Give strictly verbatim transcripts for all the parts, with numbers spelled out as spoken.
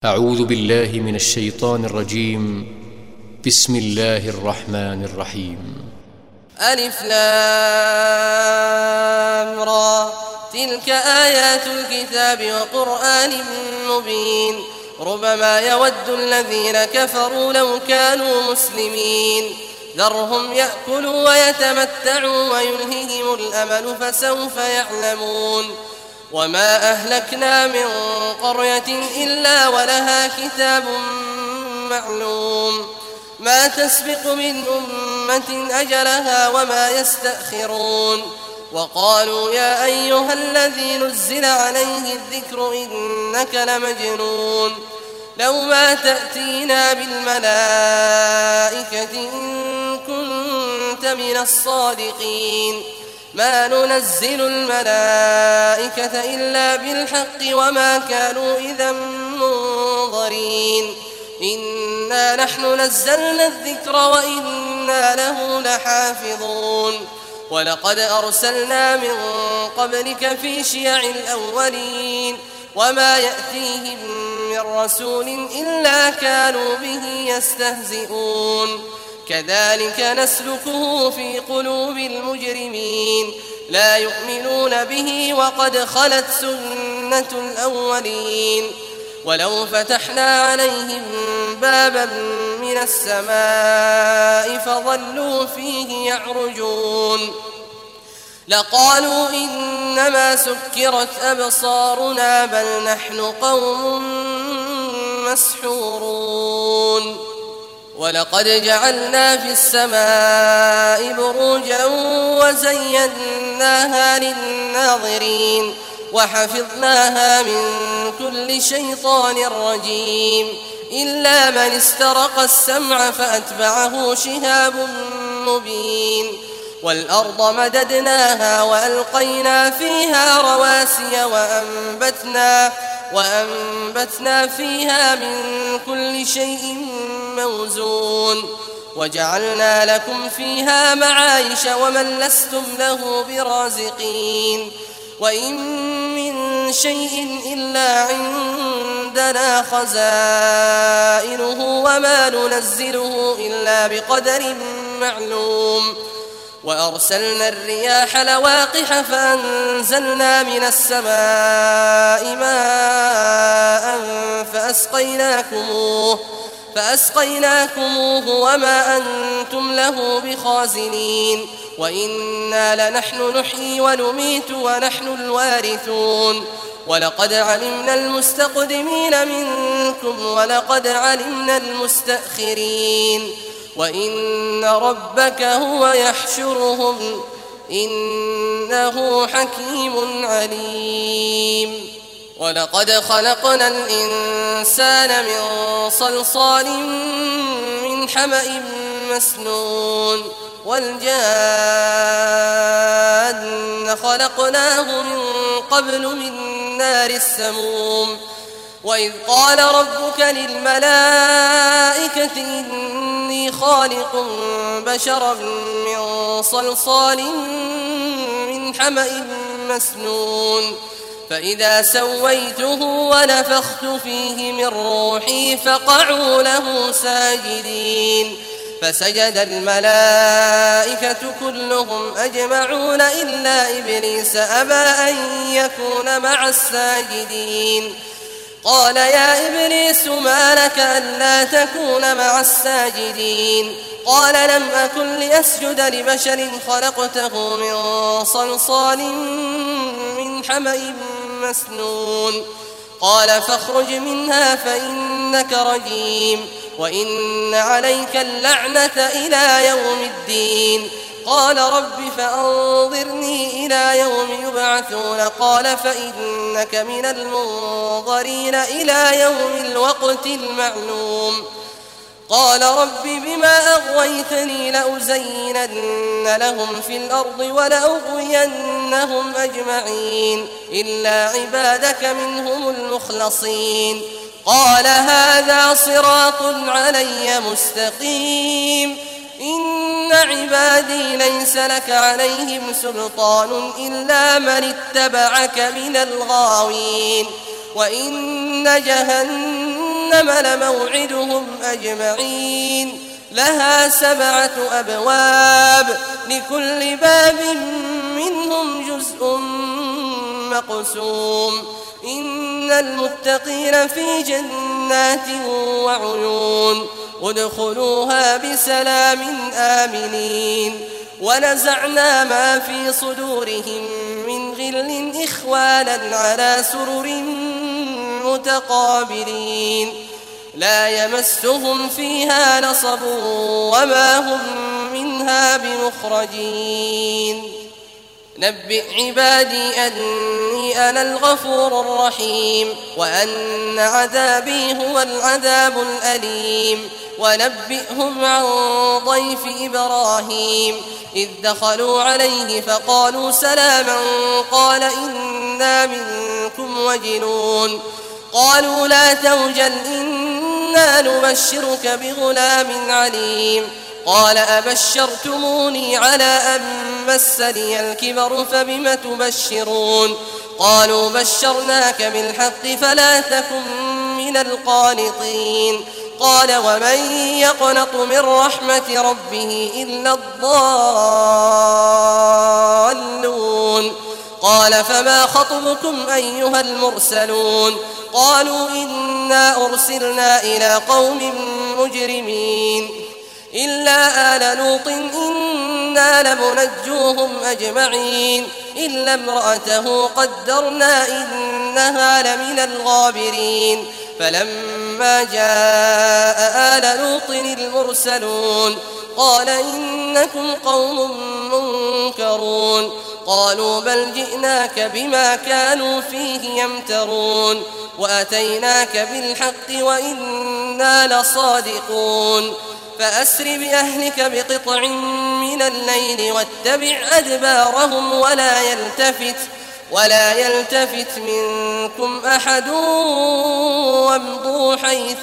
أعوذ بالله من الشيطان الرجيم. بسم الله الرحمن الرحيم. ألف لام را تلك آيات الكتاب وقرآن مبين ربما يود الذين كفروا لو كانوا مسلمين ذرهم يأكلوا ويتمتعوا ويلههم الأمل فسوف يعلمون وما أهلكنا من قرية إلا ولها كتاب معلوم ما تسبق من أمة أجلها وما يستأخرون وقالوا يا أيها الذي نزل عليه الذكر إنك لمجنون لو ما تأتينا بالملائكة إن كنت من الصادقين ما ننزل الملائكة إلا بالحق وما كانوا إذا منظرين إنا نحن نزلنا الذكر وإنا له لحافظون ولقد أرسلنا من قبلك في شيع الأولين وما يأتيهم من رسول إلا كانوا به يستهزئون كذلك نسلكه في قلوب المجرمين لا يؤمنون به وقد خلت سنة الأولين ولو فتحنا عليهم بابا من السماء فظلوا فيه يعرجون لقالوا إنما سكرت أبصارنا بل نحن قوم مسحورون ولقد جعلنا في السماء بروجا وزيناها للناظرين وحفظناها من كل شيطان رجيم إلا من استرق السمع فأتبعه شهاب مبين والأرض مددناها وألقينا فيها رواسي وأنبتنا, وأنبتنا فيها من كل شيء موزون وجعلنا لكم فيها معايش ومن لستم له برازقين وإن من شيء إلا عندنا خزائنه وما ننزله إلا بقدر معلوم وأرسلنا الرياح لواقح فأنزلنا من السماء ماء فأسقيناكموه, فأسقيناكموه وما أنتم له بخازنين وإنا لنحن نحيي ونميت ونحن الوارثون ولقد علمنا المستقدمين منكم ولقد علمنا المستأخرين وإن ربك هو يحشرهم إنه حكيم عليم ولقد خلقنا الإنسان من صلصال من حمأ مسنون والجان خلقناه من قبل من نار السموم وإذ قال ربك للملائكة إني خالق بشرا من صلصال من حمأ مسنون فإذا سويته ونفخت فيه من روحي فقعوا له ساجدين فسجد الملائكة كلهم أجمعون إلا إبليس أبى أن يكون مع الساجدين قال يا إبليس ما لك ألا تكون مع الساجدين قال لم أكن لأسجد لبشر خلقته من صلصال من حمأ مسنون قال فاخرج منها فإنك رجيم وإن عليك اللعنة إلى يوم الدين قال رب فأنظرني إلى يوم يبعثون قال فإنك من المنظرين إلى يوم الوقت المعلوم قال رب بما أغويتني لأزينن لهم في الأرض ولأغوينهم أجمعين إلا عبادك منهم المخلصين قال هذا صراط علي مستقيم إن عبادي ليس لك عليهم سلطان إلا من اتبعك من الغاوين وإن جهنم جهنم لموعدهم أجمعين لها سبعة أبواب لكل باب منهم جزء مقسوم إن المتقين في جنات وعيون ادخلوها بسلام آمنين ونزعنا ما في صدورهم من غل إخوانا على سرر متقابلين لا يمسهم فيها نصب وما هم منها بمخرجين نبئ عبادي أني أنا الغفور الرحيم وأن عذابي هو العذاب الأليم ونبئهم عن ضيف إبراهيم إذ دخلوا عليه فقالوا سلاما قال إنا منكم وجلون قالوا لا توجل إنا نبشرك بغلام عليم قال أبشرتموني على أن مسني الكبر فبم تبشرون قالوا بشرناك بالحق فلا تكن من القانطين قال ومن يقنط من رحمة ربه إلا الضالون قال فما خطبكم أيها المرسلون قالوا إنا أرسلنا إلى قوم مجرمين إلا آل لوط إنا لمنجوهم أجمعين إلا امرأته قدرنا إنها لمن الغابرين فلما جاء آل لوط المرسلون قال إنكم قوم منكرون قالوا بل جئناك بما كانوا فيه يمترون وأتيناك بالحق وإنا لصادقون فأسر بأهلك بقطع من الليل واتبع أدبارهم ولا يلتفت ولا يلتفت منكم أحد وامضوا حيث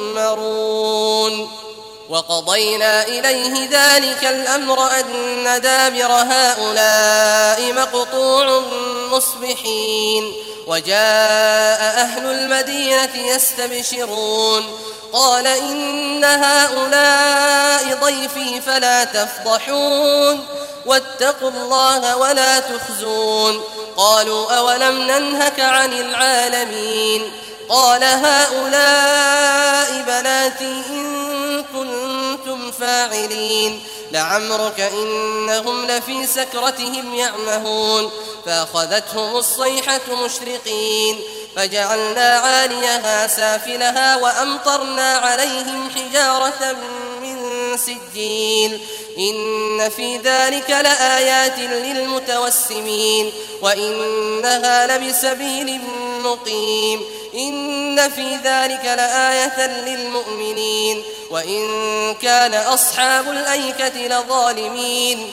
تؤمرون وقضينا إليه ذلك الأمر أن دابر هؤلاء مقطوع مصبحين وجاء أهل المدينة يستبشرون قال إن هؤلاء ضيفي فلا تفضحون واتقوا الله ولا تخزون قالوا أولم ننهك عن العالمين قال هؤلاء بناتي إن كنتم فاعلين لعمرك إنهم لفي سكرتهم يعمهون فأخذتهم الصيحة مشرقين فجعلنا عاليها سافلها وأمطرنا عليهم حجارة من سجيل إن في ذلك لآيات للمتوسمين وإنها لبسبيل مقيم إن في ذلك لآية للمؤمنين وإن كان أصحاب الأيكة لظالمين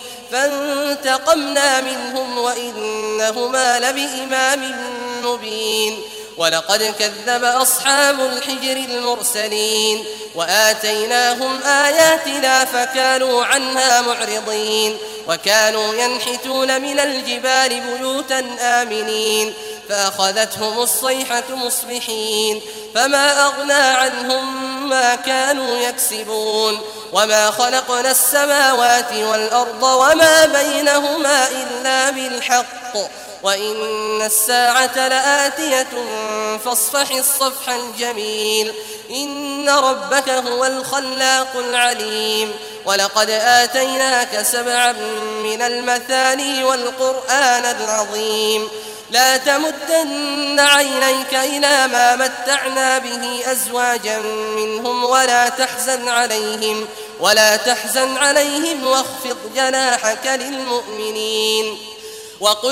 فانتقمنا منهم وإنهما لبإمام مبين ولقد كذب أصحاب الحجر المرسلين وآتيناهم آياتنا فكانوا عنها معرضين وكانوا ينحتون من الجبال بيوتا آمنين فأخذتهم الصيحة مصبحين فما أغنى عنهم ما كانوا يكسبون وما خلقنا السماوات والأرض وما بينهما إلا بالحق وإن الساعة لآتية فاصفح الصفح الجميل إن ربك هو الخلاق العليم ولقد آتيناك سبعا من المثاني والقرآن العظيم لا تمدن عينيك إلى ما متعنا به أزواجا منهم ولا تحزن عليهم ولا تحزن عليهم واخفض جناحك للمؤمنين وقل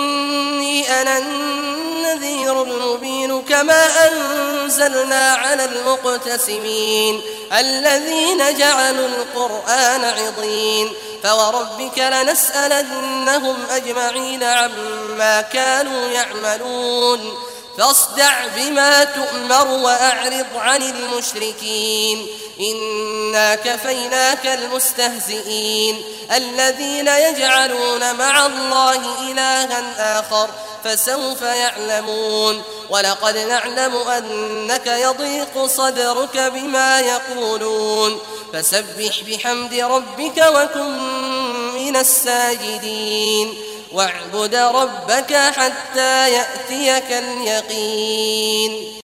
إني أنا النذير المبين كما أنزلنا على المقتسمين الذين جعلوا القرآن عضين فوربك لنسألنهم أجمعين عما كانوا يعملون فاصدع بما تؤمر وأعرض عن المشركين إنا كفيناك المستهزئين الذين يجعلون مع الله إلها آخر فسوف يعلمون ولقد نعلم أنك يضيق صدرك بما يقولون فسبح بحمد ربك وكن من الساجدين واعبد ربك حتى يأتيك اليقين